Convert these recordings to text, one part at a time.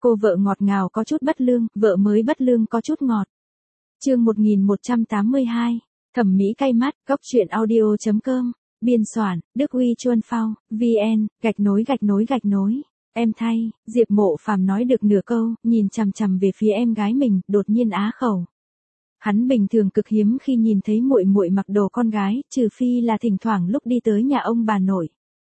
Cô vợ ngọt ngào có chút bất lương, vợ mới bất lương có chút ngọt. Chương 1182, thẩm mỹ cay mắt, góc truyện audio.com, biên soạn, Đức Uy Chuân Phao, VN, _. Em thay, Diệp Mộ Phàm nói được nửa câu, nhìn chằm chằm về phía em gái mình, đột nhiên á khẩu. Hắn bình thường cực hiếm khi nhìn thấy muội muội mặc đồ con gái, trừ phi là thỉnh thoảng lúc đi tới nhà ông bà nội.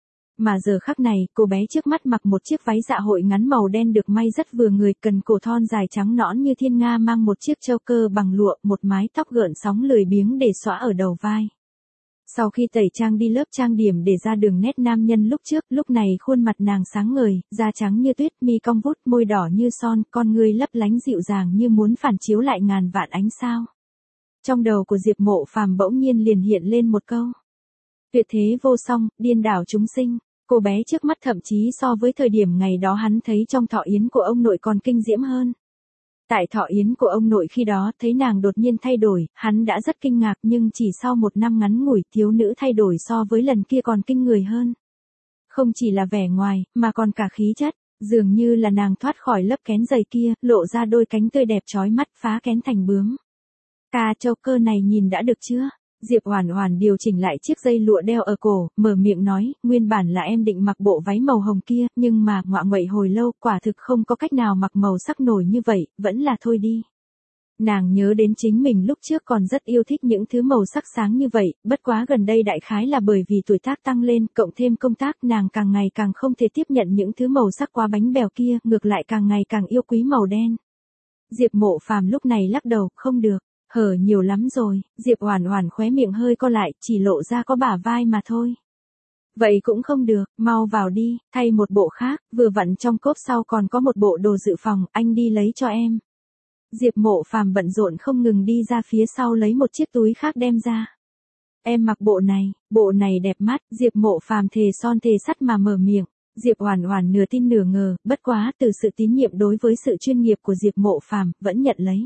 Mà giờ khắc này, cô bé trước mắt mặc một chiếc váy dạ hội ngắn màu đen được may rất vừa người, cần cổ thon dài trắng nõn như thiên nga, mang một chiếc châu cơ bằng lụa, một mái tóc gợn sóng lười biếng để xõa ở đầu vai. Sau khi tẩy trang đi lớp trang điểm để ra đường nét nam nhân lúc trước, lúc này khuôn mặt nàng sáng ngời, da trắng như tuyết, mi cong vút, môi đỏ như son, con ngươi lấp lánh dịu dàng như muốn phản chiếu lại ngàn vạn ánh sao. Trong đầu của Diệp Mộ Phàm bỗng nhiên liền hiện lên một câu: tuyệt thế vô song, điên đảo chúng sinh. Cô bé trước mắt thậm chí so với thời điểm ngày đó hắn thấy trong thọ yến của ông nội còn kinh diễm hơn. Tại thọ yến của ông nội khi đó, thấy nàng đột nhiên thay đổi, hắn đã rất kinh ngạc, nhưng chỉ sau một năm ngắn ngủi, thiếu nữ thay đổi so với lần kia còn kinh người hơn. Không chỉ là vẻ ngoài, mà còn cả khí chất, dường như là nàng thoát khỏi lớp kén dày kia, lộ ra đôi cánh tươi đẹp chói mắt, phá kén thành bướm. Ca châu cơ này nhìn đã được chưa? Diệp Oản Oản điều chỉnh lại chiếc dây lụa đeo ở cổ, mở miệng nói, nguyên bản là em định mặc bộ váy màu hồng kia, nhưng mà ngoạ nguậy hồi lâu, quả thực không có cách nào mặc màu sắc nổi như vậy, vẫn là thôi đi. Nàng nhớ đến chính mình lúc trước còn rất yêu thích những thứ màu sắc sáng như vậy, bất quá gần đây đại khái là bởi vì tuổi tác tăng lên, cộng thêm công tác, nàng càng ngày càng không thể tiếp nhận những thứ màu sắc quá bánh bèo kia, ngược lại càng ngày càng yêu quý màu đen. Diệp Mộ Phàm lúc này lắc đầu, không được. Hở nhiều lắm rồi, Diệp Oản Oản khóe miệng hơi co lại, chỉ lộ ra có bả vai mà thôi. Vậy cũng không được, mau vào đi, thay một bộ khác, vừa vặn trong cốp sau còn có một bộ đồ dự phòng, anh đi lấy cho em. Diệp Mộ Phàm bận rộn không ngừng đi ra phía sau lấy một chiếc túi khác đem ra. Em mặc bộ này đẹp mắt, Diệp Mộ Phàm thề son thề sắt mà mở miệng. Diệp Oản Oản nửa tin nửa ngờ, bất quá từ sự tín nhiệm đối với sự chuyên nghiệp của Diệp Mộ Phàm, vẫn nhận lấy.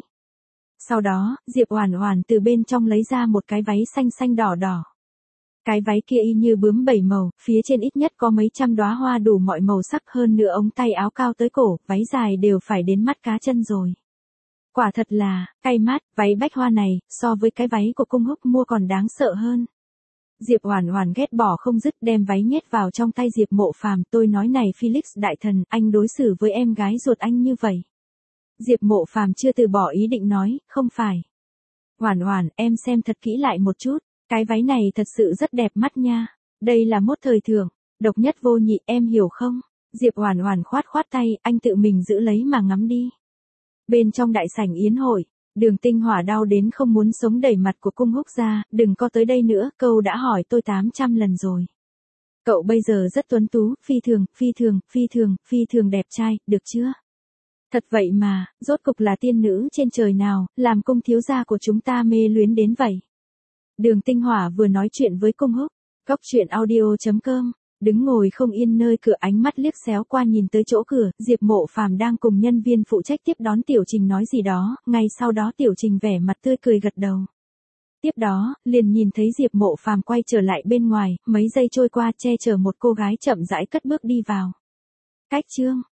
Sau đó, Diệp Oản Oản từ bên trong lấy ra một cái váy xanh xanh đỏ đỏ. Cái váy kia y như bướm bảy màu, phía trên ít nhất có mấy trăm đóa hoa đủ mọi màu sắc, hơn nữa ống tay áo cao tới cổ, váy dài đều phải đến mắt cá chân rồi. Quả thật là, cay mắt, váy bách hoa này, so với cái váy của Cung Húc mua còn đáng sợ hơn. Diệp Oản Oản ghét bỏ không dứt, đem váy nhét vào trong tay Diệp Mộ Phàm, tôi nói này Felix đại thần, anh đối xử với em gái ruột anh như vậy. Diệp Mộ Phàm chưa từ bỏ ý định nói, không phải. Oản Oản, em xem thật kỹ lại một chút, cái váy này thật sự rất đẹp mắt nha. Đây là mốt thời thượng, độc nhất vô nhị, em hiểu không? Diệp Oản Oản khoát khoát tay, anh tự mình giữ lấy mà ngắm đi. Bên trong đại sảnh yến hội, Đường Tinh Hỏa đau đến không muốn sống đẩy mặt của Cung Húc ra, đừng có tới đây nữa, câu đã hỏi tôi 800 lần rồi. Cậu bây giờ rất tuấn tú, phi thường đẹp trai, được chưa? Thật vậy mà, rốt cục là tiên nữ trên trời nào, làm Cung thiếu gia của chúng ta mê luyến đến vậy. Đường Tinh Hỏa vừa nói chuyện với Cung Húc, góc truyện audio.com, đứng ngồi không yên nơi cửa, ánh mắt liếc xéo qua nhìn tới chỗ cửa, Diệp Mộ Phàm đang cùng nhân viên phụ trách tiếp đón Tiểu Trình nói gì đó, ngay sau đó Tiểu Trình vẻ mặt tươi cười gật đầu. Tiếp đó, liền nhìn thấy Diệp Mộ Phàm quay trở lại bên ngoài, mấy giây trôi qua che chở một cô gái chậm rãi cất bước đi vào. Cách chương